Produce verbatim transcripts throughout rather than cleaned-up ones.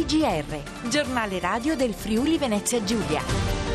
T G R, giornale radio del Friuli Venezia Giulia.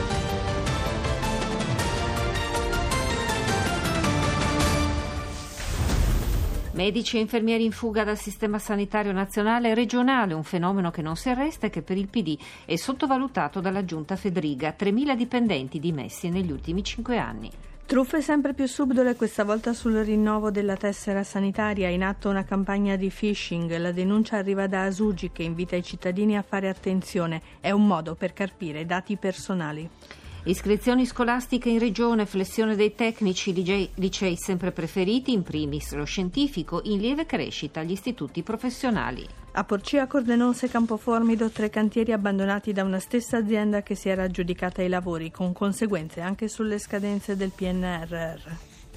Medici e infermieri in fuga dal sistema sanitario nazionale e regionale, un fenomeno che non si arresta e che per il P D è sottovalutato dalla giunta Fedriga. tremila dipendenti dimessi negli ultimi cinque anni. Truffe sempre più subdole, questa volta sul rinnovo della tessera sanitaria. In atto una campagna di phishing. La denuncia arriva da Asugi, che invita i cittadini a fare attenzione. È un modo per carpire dati personali. Iscrizioni scolastiche in regione, flessione dei tecnici, licei, licei sempre preferiti, in primis lo scientifico, in lieve crescita gli istituti professionali. A Porcia, Cordenonse, Campoformido, tre cantieri abbandonati da una stessa azienda che si era aggiudicata i lavori, con conseguenze anche sulle scadenze del P N R R.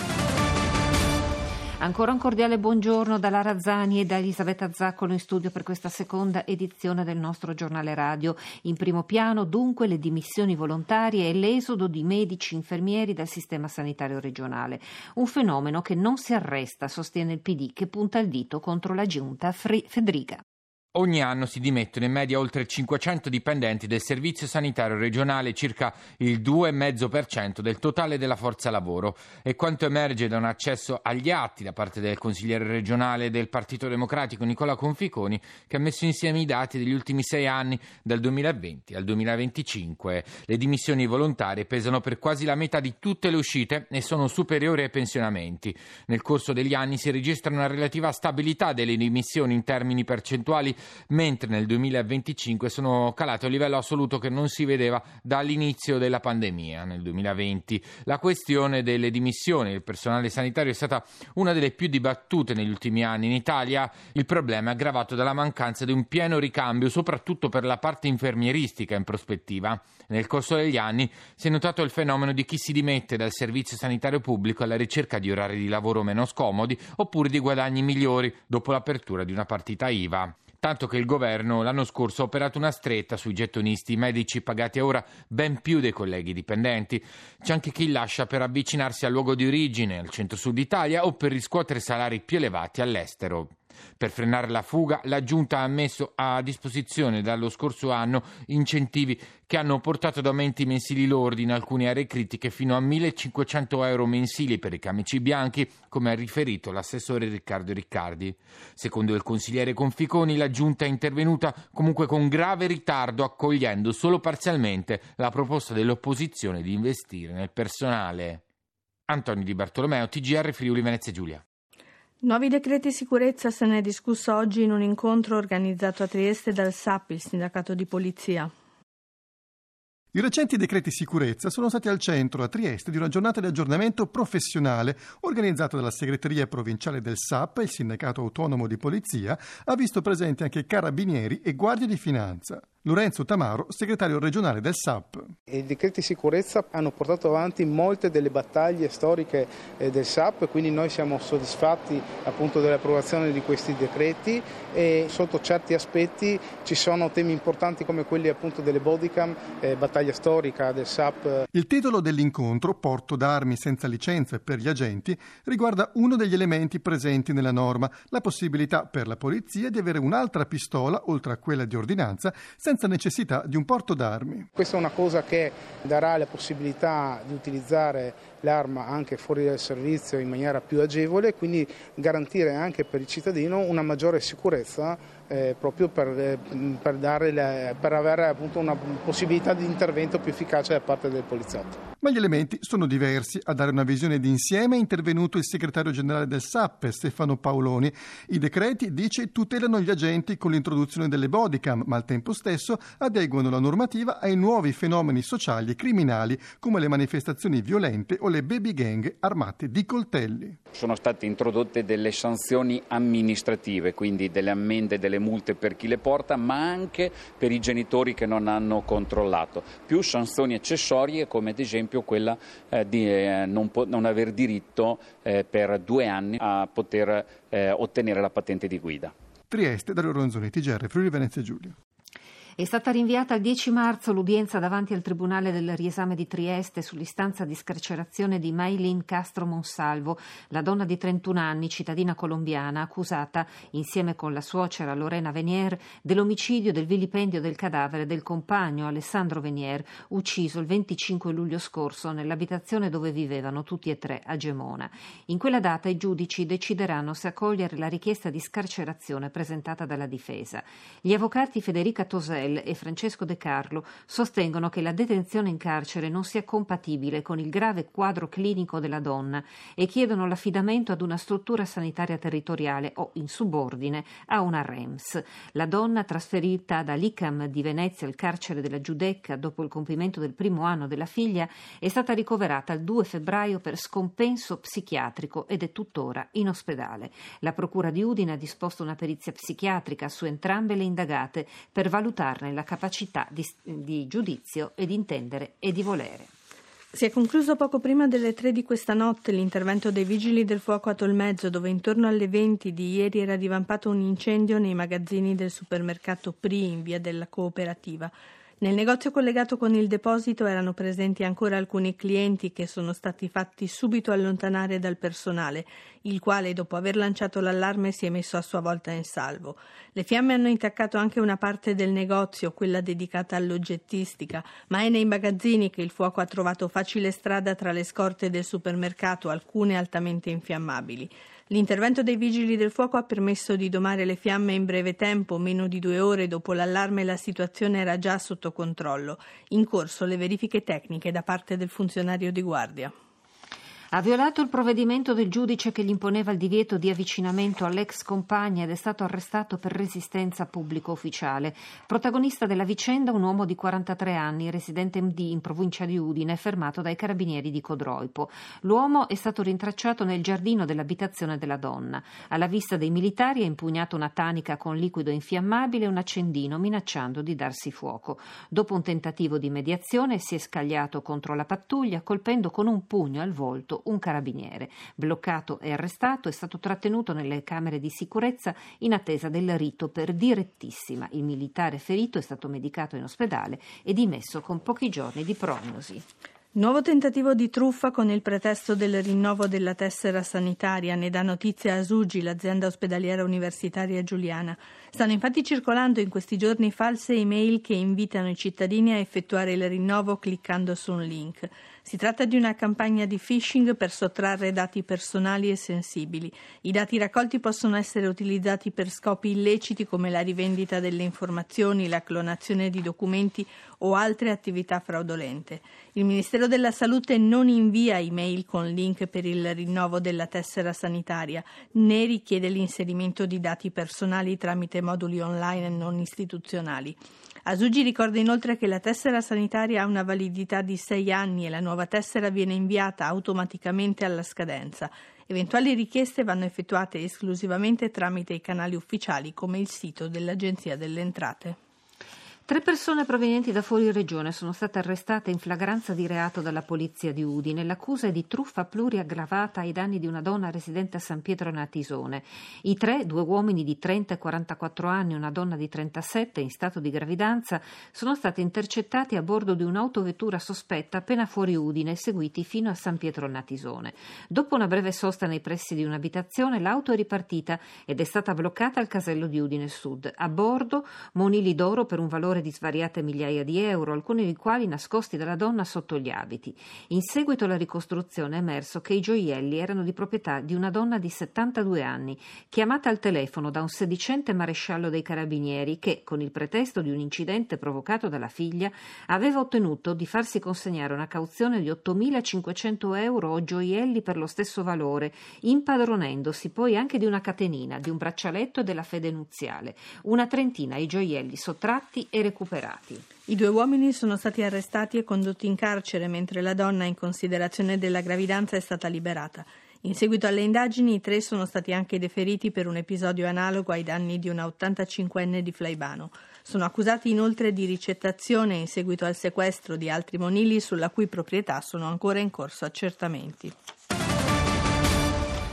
Ancora un cordiale buongiorno da Lara Zani e da Elisabetta Zaccolo in studio per questa seconda edizione del nostro giornale radio. In primo piano dunque le dimissioni volontarie e l'esodo di medici infermieri dal sistema sanitario regionale. Un fenomeno che non si arresta, sostiene il P D, che punta il dito contro la giunta Fedriga. Ogni anno si dimettono in media oltre cinquecento dipendenti del Servizio Sanitario Regionale, circa il due virgola cinque per cento del totale della forza lavoro. E quanto emerge da un accesso agli atti da parte del consigliere regionale del Partito Democratico Nicola Conficoni, che ha messo insieme i dati degli ultimi sei anni, dal duemilaventi al duemilaventicinque. Le dimissioni volontarie pesano per quasi la metà di tutte le uscite e sono superiori ai pensionamenti. Nel corso degli anni si registra una relativa stabilità delle dimissioni in termini percentuali, mentre nel duemilaventicinque sono calate a un livello assoluto che non si vedeva dall'inizio della pandemia nel duemilaventi. La questione delle dimissioni del personale sanitario è stata una delle più dibattute negli ultimi anni in Italia. Il problema è aggravato dalla mancanza di un pieno ricambio, soprattutto per la parte infermieristica in prospettiva. Nel corso degli anni si è notato il fenomeno di chi si dimette dal servizio sanitario pubblico alla ricerca di orari di lavoro meno scomodi oppure di guadagni migliori dopo l'apertura di una partita I V A. Tanto che il governo l'anno scorso ha operato una stretta sui gettonisti medici pagati a ora ben più dei colleghi dipendenti. C'è anche chi lascia per avvicinarsi al luogo di origine, al centro-sud Italia, o per riscuotere salari più elevati all'estero. Per frenare la fuga, la Giunta ha messo a disposizione dallo scorso anno incentivi che hanno portato ad aumenti mensili lordi in alcune aree critiche fino a millecinquecento euro mensili per i camici bianchi, come ha riferito l'assessore Riccardo Riccardi. Secondo il consigliere Conficoni, la Giunta è intervenuta comunque con grave ritardo, accogliendo solo parzialmente la proposta dell'opposizione di investire nel personale. Antonio Di Bartolomeo, T G R Friuli Venezia Giulia. Nuovi decreti sicurezza, se ne è discusso oggi in un incontro organizzato a Trieste dal S A P, il sindacato di polizia. I recenti decreti sicurezza sono stati al centro a Trieste di una giornata di aggiornamento professionale organizzata dalla segreteria provinciale del S A P. Il sindacato autonomo di polizia ha visto presenti anche carabinieri e guardie di finanza. Lorenzo Tamaro, segretario regionale del S A P. I decreti sicurezza hanno portato avanti molte delle battaglie storiche eh, del S A P, quindi noi siamo soddisfatti appunto dell'approvazione di questi decreti e sotto certi aspetti ci sono temi importanti come quelli appunto delle bodycam, eh, battaglia storica del S A P. Il titolo dell'incontro, Porto d'armi senza licenze per gli agenti, riguarda uno degli elementi presenti nella norma, la possibilità per la polizia di avere un'altra pistola oltre a quella di ordinanza senza necessità di un porto d'armi. Questa è una cosa che darà la possibilità di utilizzare l'arma anche fuori dal servizio in maniera più agevole, quindi garantire anche per il cittadino una maggiore sicurezza eh, proprio per, eh, per, dare la, per avere appunto una possibilità di intervento più efficace da parte del poliziotto. Ma gli elementi sono diversi. A dare una visione d'insieme è intervenuto il segretario generale del S A P, Stefano Paoloni. I decreti, dice, tutelano gli agenti con l'introduzione delle bodycam, ma al tempo stesso adeguano la normativa ai nuovi fenomeni sociali e criminali come le manifestazioni violente o le baby gang armate di coltelli. Sono state introdotte delle sanzioni amministrative, quindi delle ammende, delle multe per chi le porta, ma anche per i genitori che non hanno controllato, più sanzioni accessorie come ad esempio quella eh, di eh, non, po- non aver diritto eh, per due anni a poter eh, ottenere la patente di guida. Trieste, Dario Ronzoni, T G R Friuli Venezia Giulia. È stata rinviata al dieci marzo l'udienza davanti al Tribunale del riesame di Trieste sull'istanza di scarcerazione di Maylin Castro Monsalvo, la donna di trentuno anni, cittadina colombiana, accusata, insieme con la suocera Lorena Venier, dell'omicidio, del vilipendio del cadavere del compagno Alessandro Venier, ucciso il venticinque luglio scorso nell'abitazione dove vivevano tutti e tre a Gemona. In quella data i giudici decideranno se accogliere la richiesta di scarcerazione presentata dalla difesa. Gli avvocati Federica Tosel e Francesco De Carlo sostengono che la detenzione in carcere non sia compatibile con il grave quadro clinico della donna e chiedono l'affidamento ad una struttura sanitaria territoriale o in subordine a una R E M S. La donna, trasferita dall'I C A M di Venezia al carcere della Giudecca dopo il compimento del primo anno della figlia, è stata ricoverata il due febbraio per scompenso psichiatrico ed è tuttora in ospedale. La procura di Udine ha disposto una perizia psichiatrica su entrambe le indagate per valutarne la capacità di, di giudizio e di intendere e di volere. Si è concluso poco prima delle tre di questa notte l'intervento dei Vigili del Fuoco a Tolmezzo, dove intorno alle venti di ieri era divampato un incendio nei magazzini del supermercato Pri in via della Cooperativa. Nel negozio collegato con il deposito erano presenti ancora alcuni clienti che sono stati fatti subito allontanare dal personale, il quale dopo aver lanciato l'allarme si è messo a sua volta in salvo. Le fiamme hanno intaccato anche una parte del negozio, quella dedicata all'oggettistica, ma è nei magazzini che il fuoco ha trovato facile strada tra le scorte del supermercato, alcune altamente infiammabili. L'intervento dei Vigili del Fuoco ha permesso di domare le fiamme in breve tempo, meno di due ore dopo l'allarme la situazione era già sotto controllo. In corso le verifiche tecniche da parte del funzionario di guardia. Ha violato il provvedimento del giudice che gli imponeva il divieto di avvicinamento all'ex compagna ed è stato arrestato per resistenza pubblico ufficiale. Protagonista della vicenda un uomo di quarantatré anni, residente M D in provincia di Udine, fermato dai carabinieri di Codroipo. L'uomo è stato rintracciato nel giardino dell'abitazione della donna. Alla vista dei militari ha impugnato una tanica con liquido infiammabile e un accendino, minacciando di darsi fuoco. Dopo un tentativo di mediazione si è scagliato contro la pattuglia, colpendo con un pugno al volto un carabiniere. Bloccato e arrestato, è stato trattenuto nelle camere di sicurezza in attesa del rito per direttissima. Il militare ferito è stato medicato in ospedale e dimesso con pochi giorni di prognosi. Nuovo tentativo di truffa con il pretesto del rinnovo della tessera sanitaria, ne dà notizia Asugi, l'azienda ospedaliera universitaria giuliana. Stanno infatti circolando in questi giorni false email che invitano i cittadini a effettuare il rinnovo cliccando su un link. Si tratta di una campagna di phishing per sottrarre dati personali e sensibili. I dati raccolti possono essere utilizzati per scopi illeciti come la rivendita delle informazioni, la clonazione di documenti o altre attività fraudolente. Il Ministero della Salute non invia email con link per il rinnovo della tessera sanitaria, né richiede l'inserimento di dati personali tramite moduli online non istituzionali. Asugi ricorda inoltre che la tessera sanitaria ha una validità di sei anni e la nuova tessera viene inviata automaticamente alla scadenza. Eventuali richieste vanno effettuate esclusivamente tramite i canali ufficiali come il sito dell'Agenzia delle Entrate. Tre persone provenienti da fuori regione sono state arrestate in flagranza di reato dalla polizia di Udine. L'accusa è di truffa pluriaggravata ai danni di una donna residente a San Pietro Natisone. I tre, due uomini di trenta e quarantaquattro anni e una donna di trentasette in stato di gravidanza, sono stati intercettati a bordo di un'autovettura sospetta appena fuori Udine e seguiti fino a San Pietro Natisone. Dopo una breve sosta nei pressi di un'abitazione, l'auto è ripartita ed è stata bloccata al casello di Udine Sud. A bordo monili d'oro per un valore di svariate migliaia di euro, alcuni dei quali nascosti dalla donna sotto gli abiti. In seguito alla ricostruzione è emerso che i gioielli erano di proprietà di una donna di settantadue anni, chiamata al telefono da un sedicente maresciallo dei carabinieri che, con il pretesto di un incidente provocato dalla figlia, aveva ottenuto di farsi consegnare una cauzione di ottomilacinquecento euro o gioielli per lo stesso valore, impadronendosi poi anche di una catenina, di un braccialetto e della fede nuziale. Una trentina i gioielli sottratti e recuperati. I due uomini sono stati arrestati e condotti in carcere, mentre la donna, in considerazione della gravidanza, è stata liberata. In seguito alle indagini, i tre sono stati anche deferiti per un episodio analogo ai danni di una ottantacinquenne di Flaibano. Sono accusati inoltre di ricettazione in seguito al sequestro di altri monili sulla cui proprietà sono ancora in corso accertamenti.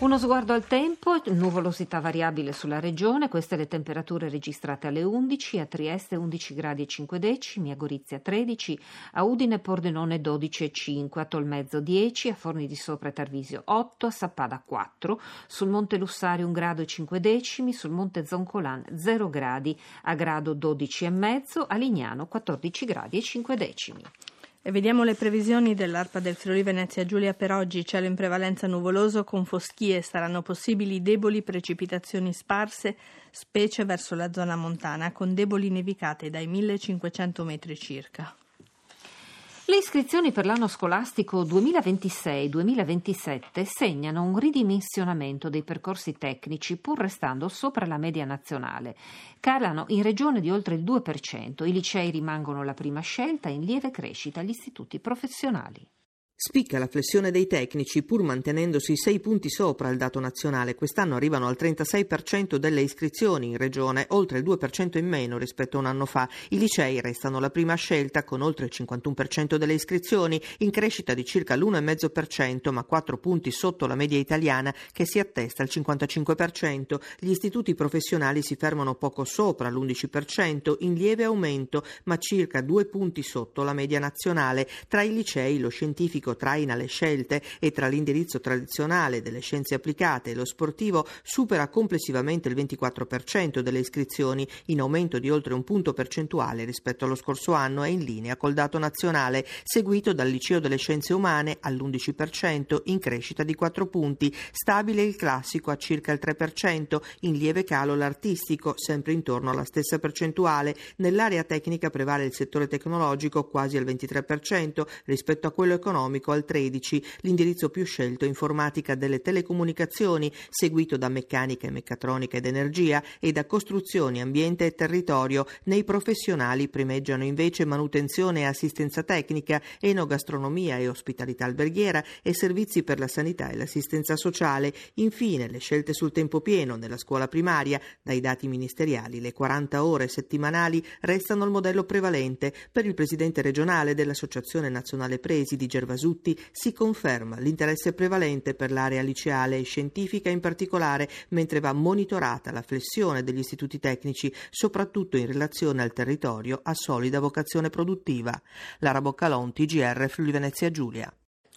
Uno sguardo al tempo, nuvolosità variabile sulla regione, queste le temperature registrate alle undici, a Trieste undici gradi e cinque decimi, a Gorizia tredici, a Udine e Pordenone dodici e cinque, a Tolmezzo dieci, a Forni di Sopra e Tarvisio otto, a Sappada quattro, sul Monte Lussari un grado e cinque decimi, sul Monte Zoncolan zero gradi, a Grado dodici e mezzo, a Lignano quattordici gradi e cinque decimi. E vediamo le previsioni dell'ARPA del Friuli Venezia Giulia per oggi. Cielo in prevalenza nuvoloso con foschie, saranno possibili deboli precipitazioni sparse, specie verso la zona montana, con deboli nevicate dai millecinquecento metri circa. Le iscrizioni per l'anno scolastico duemilaventisei duemilaventisette segnano un ridimensionamento dei percorsi tecnici pur restando sopra la media nazionale. Calano in regione di oltre il due per cento, i licei rimangono la prima scelta, in lieve crescita gli istituti professionali. Spicca la flessione dei tecnici pur mantenendosi sei punti sopra il dato nazionale. Quest'anno arrivano al trentasei per cento delle iscrizioni in regione, oltre il due per cento in meno rispetto a un anno fa. I licei restano la prima scelta con oltre il cinquantuno per cento delle iscrizioni, in crescita di circa l'uno virgola cinque per cento, ma quattro punti sotto la media italiana che si attesta al cinquantacinque per cento. Gli istituti professionali si fermano poco sopra l'undici per cento, in lieve aumento, ma circa due punti sotto la media nazionale. Tra i licei lo scientifico traina le scelte e tra l'indirizzo tradizionale delle scienze applicate e lo sportivo supera complessivamente il ventiquattro per cento delle iscrizioni, in aumento di oltre un punto percentuale rispetto allo scorso anno e in linea col dato nazionale, seguito dal liceo delle scienze umane all'undici per cento, in crescita di quattro punti, stabile il classico a circa il tre per cento, in lieve calo l'artistico, sempre intorno alla stessa percentuale. Nell'area tecnica prevale il settore tecnologico quasi al ventitré per cento rispetto a quello economico al tredici per cento, l'indirizzo più scelto informatica delle telecomunicazioni, seguito da meccanica e meccatronica ed energia e da costruzioni, ambiente e territorio. Nei professionali primeggiano invece manutenzione e assistenza tecnica, enogastronomia e ospitalità alberghiera e servizi per la sanità e l'assistenza sociale. Infine le scelte sul tempo pieno nella scuola primaria, dai dati ministeriali le quaranta ore settimanali restano il modello prevalente. Per il presidente regionale dell'Associazione Nazionale Presidi Gervasutti si conferma l'interesse prevalente per l'area liceale e scientifica in particolare, mentre va monitorata la flessione degli istituti tecnici, soprattutto in relazione al territorio a solida vocazione produttiva. Lara Boccalon, T G R Friuli Venezia Giulia.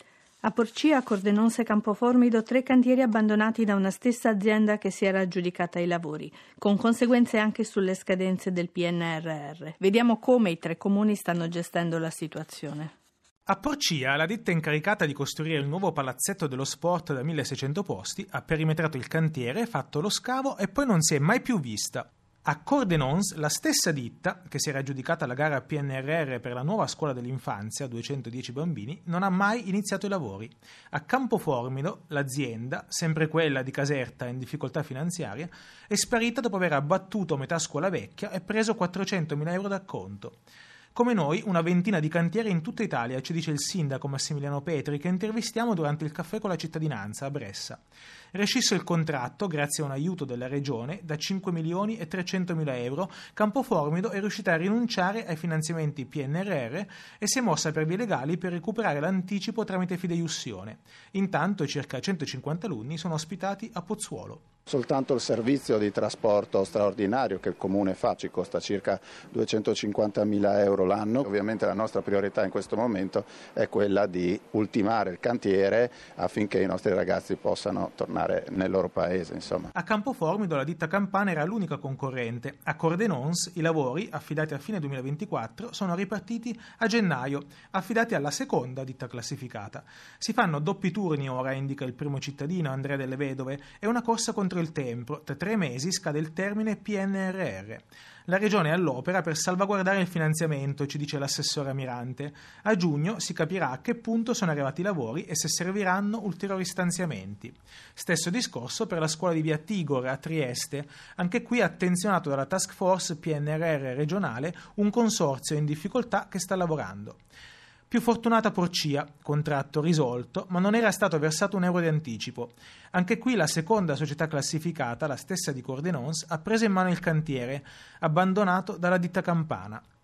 A Porcia, Cordenonse e Campoformido, tre cantieri abbandonati da una stessa azienda che si era aggiudicata i lavori, con conseguenze anche sulle scadenze del P N R R. Vediamo come i tre comuni stanno gestendo la situazione. A Porcia, la ditta incaricata di costruire il nuovo palazzetto dello sport da milleseicento posti ha perimetrato il cantiere, fatto lo scavo e poi non si è mai più vista. A Cordenons, la stessa ditta, che si era aggiudicata la gara P N R R per la nuova scuola dell'infanzia, duecentodieci bambini, non ha mai iniziato i lavori. A Campoformido, l'azienda, sempre quella di Caserta in difficoltà finanziaria, è sparita dopo aver abbattuto metà scuola vecchia e preso quattrocentomila euro d'acconto. Come noi, una ventina di cantieri in tutta Italia, ci dice il sindaco Massimiliano Petri, che intervistiamo durante il caffè con la cittadinanza a Bressa. Rescisso il contratto, grazie a un aiuto della regione, da cinque milioni e trecentomila euro, Campoformido è riuscita a rinunciare ai finanziamenti P N R R e si è mossa per vie legali per recuperare l'anticipo tramite fideiussione. Intanto circa centocinquanta alunni sono ospitati a Pozzuolo. Soltanto il servizio di trasporto straordinario che il Comune fa ci costa circa duecentocinquantamila euro l'anno. Ovviamente la nostra priorità in questo momento è quella di ultimare il cantiere affinché i nostri ragazzi possano tornare nel loro paese. Insomma. A Campoformido la ditta campana era l'unica concorrente. A Cordenons i lavori, affidati a fine duemilaventiquattro, sono ripartiti a gennaio, affidati alla seconda ditta classificata. Si fanno doppi turni ora, indica il primo cittadino Andrea Delle Vedove, è una corsa contro il tempo. Tra tre mesi scade il termine P N R R. La Regione è all'opera per salvaguardare il finanziamento, ci dice l'assessore Amirante. A giugno si capirà a che punto sono arrivati i lavori e se serviranno ulteriori stanziamenti. Stesso discorso per la scuola di Via Tigor a Trieste. Anche qui attenzionato dalla task force P N R R regionale un consorzio in difficoltà che sta lavorando. Più fortunata Porcia, contratto risolto, ma non era stato versato un euro di anticipo. Anche qui la seconda società classificata, la stessa di Cordenons, ha preso in mano il cantiere, abbandonato dalla ditta campana.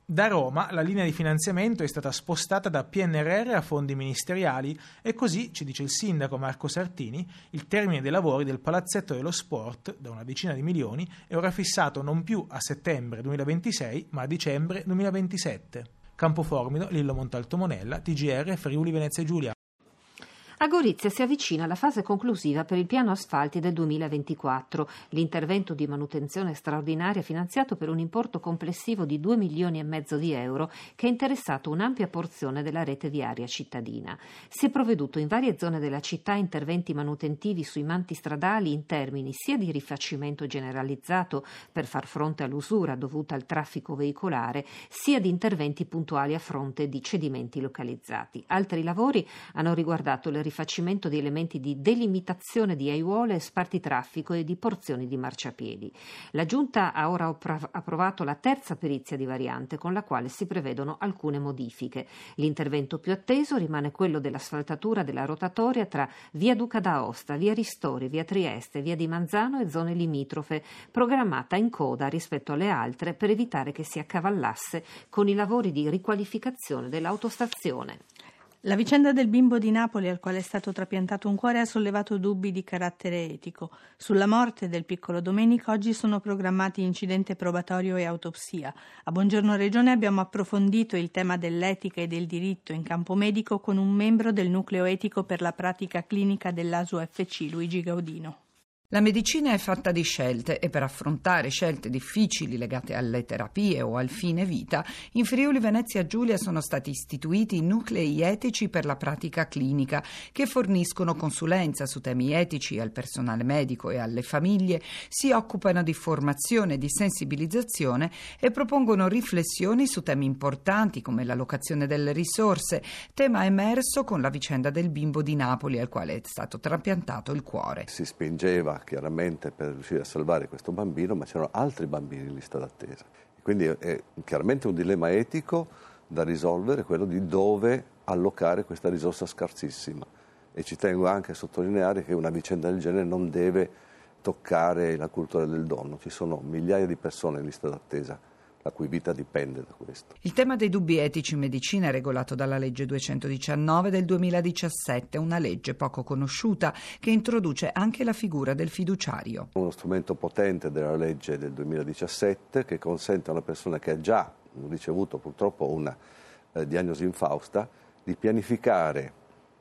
Da Roma la linea di finanziamento è stata spostata da P N R R a fondi ministeriali e così, ci dice il sindaco Marco Sartini, il termine dei lavori del Palazzetto dello Sport, da una decina di milioni, è ora fissato non più a settembre duemilaventisei ma a dicembre duemilaventisette. Campoformido, Lillo Montalto Monella, T G R Friuli Venezia Giulia. A Gorizia si avvicina la fase conclusiva per il piano asfalti del duemilaventiquattro, l'intervento di manutenzione straordinaria finanziato per un importo complessivo di due milioni e mezzo di euro che ha interessato un'ampia porzione della rete viaria cittadina. Si è provveduto in varie zone della città a interventi manutentivi sui manti stradali in termini sia di rifacimento generalizzato per far fronte all'usura dovuta al traffico veicolare, sia di interventi puntuali a fronte di cedimenti localizzati. Altri lavori hanno riguardato le rifacimento di elementi di delimitazione di aiuole e spartitraffico e di porzioni di marciapiedi. La Giunta ha ora approvato la terza perizia di variante con la quale si prevedono alcune modifiche. L'intervento più atteso rimane quello dell'asfaltatura della rotatoria tra via Duca d'Aosta, via Ristori, via Trieste, via di Manzano e zone limitrofe, programmata in coda rispetto alle altre per evitare che si accavallasse con i lavori di riqualificazione dell'autostazione. La vicenda del bimbo di Napoli al quale è stato trapiantato un cuore ha sollevato dubbi di carattere etico. Sulla morte del piccolo Domenico oggi sono programmati incidente probatorio e autopsia. A Buongiorno Regione abbiamo approfondito il tema dell'etica e del diritto in campo medico con un membro del nucleo etico per la pratica clinica dell'A S U F C, Luigi Gaudino. La medicina è fatta di scelte e per affrontare scelte difficili legate alle terapie o al fine vita, in Friuli Venezia Giulia sono stati istituiti nuclei etici per la pratica clinica che forniscono consulenza su temi etici al personale medico e alle famiglie, si occupano di formazione e di sensibilizzazione e propongono riflessioni su temi importanti come l'allocazione delle risorse, tema emerso con la vicenda del bimbo di Napoli al quale è stato trapiantato il cuore. Si spingeva chiaramente per riuscire a salvare questo bambino, ma c'erano altri bambini in lista d'attesa. Quindi è chiaramente un dilemma etico da risolvere, quello di dove allocare questa risorsa scarsissima. E ci tengo anche a sottolineare che una vicenda del genere non deve toccare la cultura del dono. Ci sono migliaia di persone in lista d'attesa la cui vita dipende da questo. Il tema dei dubbi etici in medicina è regolato dalla legge duecentodiciannove del duemiladiciassette, una legge poco conosciuta che introduce anche la figura del fiduciario. Uno strumento potente della legge del duemiladiciassette che consente a una persona che ha già ricevuto purtroppo una eh, diagnosi infausta di pianificare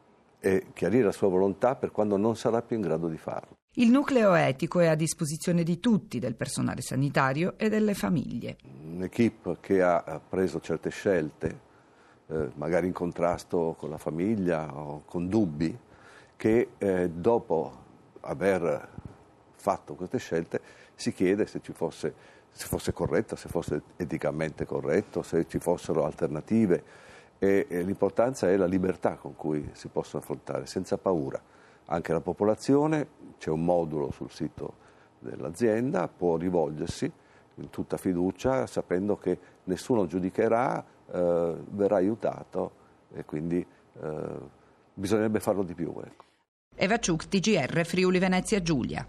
e chiarire la sua volontà per quando non sarà più in grado di farlo. Il nucleo etico è a disposizione di tutti, del personale sanitario e delle famiglie. Un'equipe che ha preso certe scelte, eh, magari in contrasto con la famiglia o con dubbi, che eh, dopo aver fatto queste scelte si chiede se ci fosse, se fosse corretta, se fosse eticamente corretto, se ci fossero alternative. E, e l'importanza è la libertà con cui si possono affrontare, senza paura. Anche la popolazione, c'è un modulo sul sito dell'azienda, può rivolgersi in tutta fiducia sapendo che nessuno giudicherà, eh, verrà aiutato e quindi eh, bisognerebbe farlo di più. Ecco. Eva Ciuc, T G R Friuli Venezia Giulia.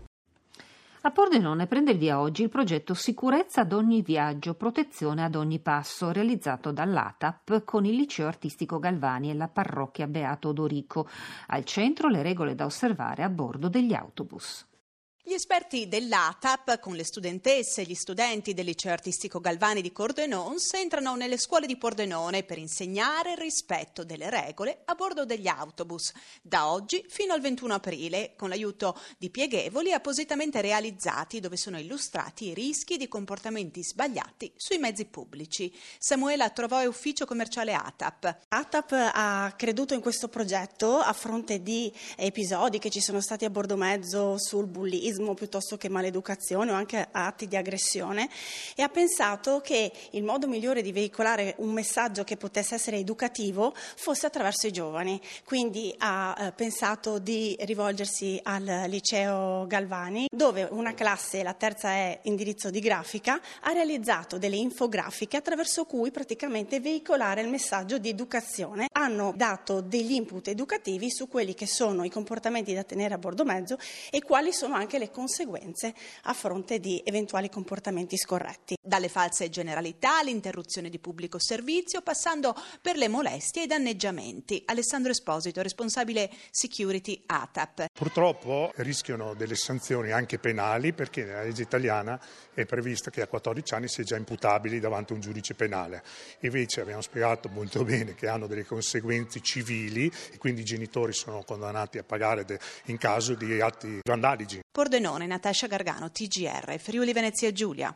A Pordenone prende il via oggi il progetto Sicurezza ad ogni viaggio, protezione ad ogni passo, realizzato dall'A T A P con il Liceo Artistico Galvani e la parrocchia Beato Odorico. Al centro le regole da osservare a bordo degli autobus. Gli esperti dell'A T A P, con le studentesse e gli studenti del Liceo Artistico Galvani di Cordenons, entrano nelle scuole di Pordenone per insegnare il rispetto delle regole a bordo degli autobus, da oggi fino al ventuno aprile, con l'aiuto di pieghevoli appositamente realizzati dove sono illustrati i rischi di comportamenti sbagliati sui mezzi pubblici. Samuela Trovò è ufficio commerciale A T A P. A T A P ha creduto in questo progetto a fronte di episodi che ci sono stati a bordo mezzo sul bullismo piuttosto che maleducazione o anche atti di aggressione, e ha pensato che il modo migliore di veicolare un messaggio che potesse essere educativo fosse attraverso i giovani. Quindi ha eh, pensato di rivolgersi al Liceo Galvani, dove una classe, la terza è indirizzo di grafica, ha realizzato delle infografiche attraverso cui praticamente veicolare il messaggio di educazione. Hanno dato degli input educativi su quelli che sono i comportamenti da tenere a bordo mezzo e quali sono anche le conseguenze a fronte di eventuali comportamenti scorretti. dalle false generalità all'interruzione di pubblico servizio, passando per le molestie e i danneggiamenti. Alessandro Esposito, responsabile security A T A P. Purtroppo rischiano delle sanzioni anche penali, perché nella legge italiana è prevista che a quattordici anni si è già imputabili davanti a un giudice penale. Invece abbiamo spiegato molto bene che hanno delle conseguenze civili e quindi i genitori sono condannati a pagare de- in caso di atti vandalici. Pordenone, Natascia Gargano, T G R, Friuli Venezia Giulia.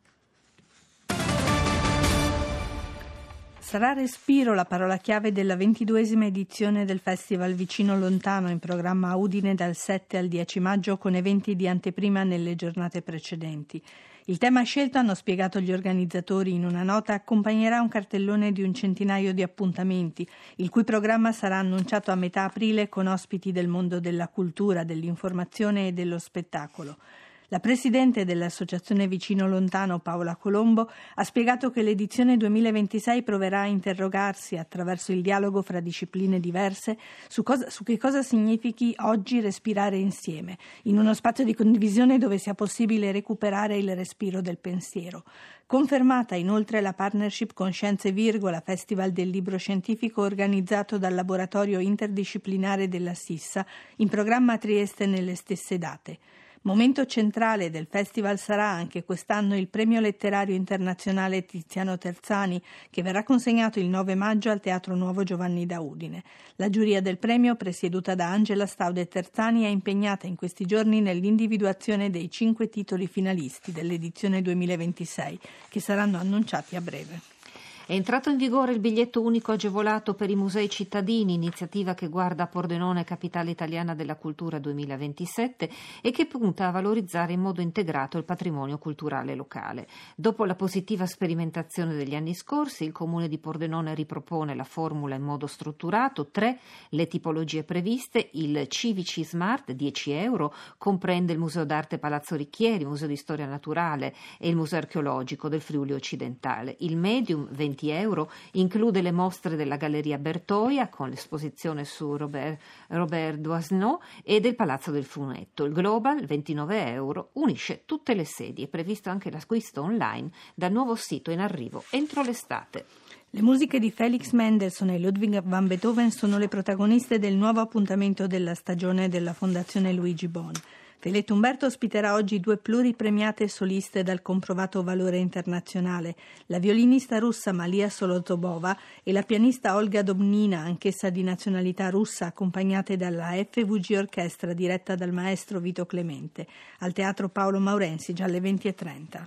Sarà respiro la parola chiave della ventiduesima edizione del Festival Vicino Lontano, in programma a Udine dal sette al dieci maggio, con eventi di anteprima nelle giornate precedenti. Il tema scelto, hanno spiegato gli organizzatori in una nota, accompagnerà un cartellone di un centinaio di appuntamenti, il cui programma sarà annunciato a metà aprile con ospiti del mondo della cultura, dell'informazione e dello spettacolo. La presidente dell'Associazione Vicino Lontano, Paola Colombo, ha spiegato che l'edizione duemilaventisei proverà a interrogarsi, attraverso il dialogo fra discipline diverse, su, cosa, su che cosa significhi oggi respirare insieme, in uno spazio di condivisione dove sia possibile recuperare il respiro del pensiero. Confermata inoltre la partnership con Scienze Virgola, Festival del Libro Scientifico organizzato dal Laboratorio Interdisciplinare della Sissa, in programma a Trieste nelle stesse date. Momento centrale del festival sarà anche quest'anno il Premio Letterario Internazionale Tiziano Terzani, che verrà consegnato il nove maggio al Teatro Nuovo Giovanni da Udine. La giuria del premio, presieduta da Angela Staude Terzani, è impegnata in questi giorni nell'individuazione dei cinque titoli finalisti dell'edizione duemilaventisei, che saranno annunciati a breve. È entrato in vigore il biglietto unico agevolato per i musei cittadini, iniziativa che guarda a Pordenone, capitale italiana della cultura duemilaventisette, e che punta a valorizzare in modo integrato il patrimonio culturale locale. Dopo la positiva sperimentazione degli anni scorsi, il Comune di Pordenone ripropone la formula in modo strutturato. Tre le tipologie previste: il Civici Smart, dieci euro, comprende il Museo d'Arte Palazzo Ricchieri, Museo di Storia Naturale e il Museo Archeologico del Friuli Occidentale. Il Medium, venti euro, include le mostre della Galleria Bertoia con l'esposizione su Robert, Robert Doisneau e del Palazzo del Funetto. Il Global, ventinove euro, unisce tutte le sedi. È previsto anche l'acquisto online dal nuovo sito in arrivo entro l'estate. Le musiche di Felix Mendelssohn e Ludwig van Beethoven sono le protagoniste del nuovo appuntamento della stagione della Fondazione Luigi Bon. Feletto Umberto ospiterà oggi due pluripremiate soliste dal comprovato valore internazionale, la violinista russa Malia Solotobova e la pianista Olga Dobnina, anch'essa di nazionalità russa, accompagnate dalla F V G Orchestra diretta dal maestro Vito Clemente, al Teatro Paolo Maurensi, già alle venti e trenta.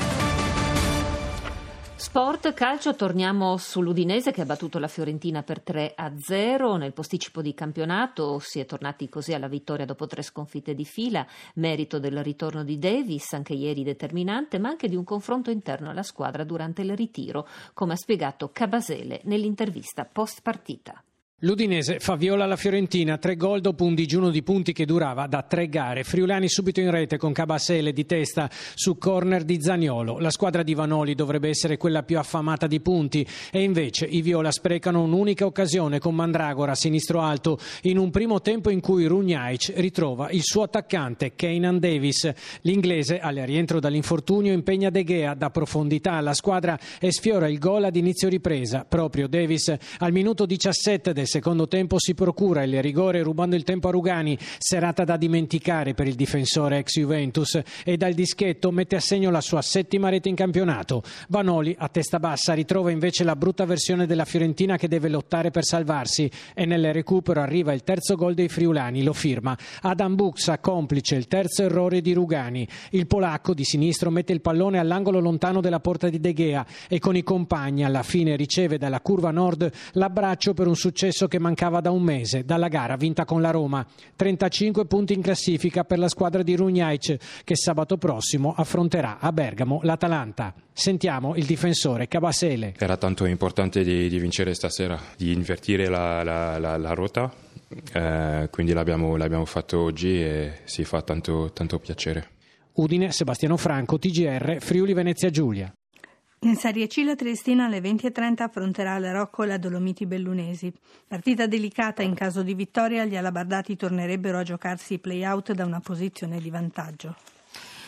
Sport, calcio, torniamo sull'Udinese che ha battuto la Fiorentina per tre a zero nel posticipo di campionato. Si è tornati così alla vittoria dopo tre sconfitte di fila, merito del ritorno di Davis, anche ieri determinante, ma anche di un confronto interno alla squadra durante il ritiro, come ha spiegato Cabasele nell'intervista post partita. L'Udinese fa viola alla Fiorentina, tre gol dopo un digiuno di punti che durava da tre gare. Friulani subito in rete con Cabasele di testa su corner di Zaniolo. La squadra di Vanoli dovrebbe essere quella più affamata di punti e invece i viola sprecano un'unica occasione con Mandragora sinistro alto in un primo tempo in cui Runjaic ritrova il suo attaccante Keynan Davis. L'inglese al rientro dall'infortunio impegna De Gea da profondità alla squadra e sfiora il gol ad inizio ripresa. Proprio Davis al minuto diciassette del secondo tempo si procura il rigore rubando il tempo a Rugani, serata da dimenticare per il difensore ex Juventus, e dal dischetto mette a segno la sua settima rete in campionato. Vanoli a testa bassa ritrova invece la brutta versione della Fiorentina che deve lottare per salvarsi e nel recupero arriva il terzo gol dei friulani, lo firma Adam Buxa, complice il terzo errore di Rugani. Il polacco di sinistro mette il pallone all'angolo lontano della porta di De Gea e con i compagni alla fine riceve dalla curva nord l'abbraccio per un successo che mancava da un mese, dalla gara vinta con la Roma. trentacinque punti in classifica per la squadra di Runjaic che sabato prossimo affronterà a Bergamo l'Atalanta. Sentiamo il difensore Cabasele. Era tanto importante di, di vincere stasera, di invertire la, la, la, la rotta, eh, quindi l'abbiamo, l'abbiamo fatto oggi e si fa tanto, tanto piacere. Udine, Sebastiano Franco, T G R, Friuli Venezia Giulia. In Serie C la Triestina alle venti e trenta affronterà la Rocco e la Dolomiti Bellunesi. Partita delicata, in caso di vittoria gli alabardati tornerebbero a giocarsi i play-out da una posizione di vantaggio.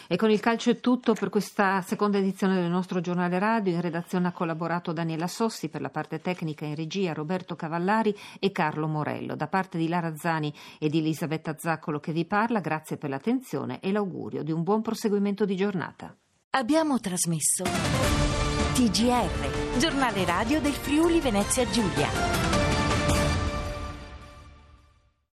E con il calcio è tutto per questa seconda edizione del nostro giornale radio. In redazione ha collaborato Daniela Sossi, per la parte tecnica in regia Roberto Cavallari e Carlo Morello. Da parte di Lara Zani e di Elisabetta Zaccolo che vi parla, grazie per l'attenzione e l'augurio di un buon proseguimento di giornata. Abbiamo trasmesso T G R, giornale radio del Friuli Venezia Giulia.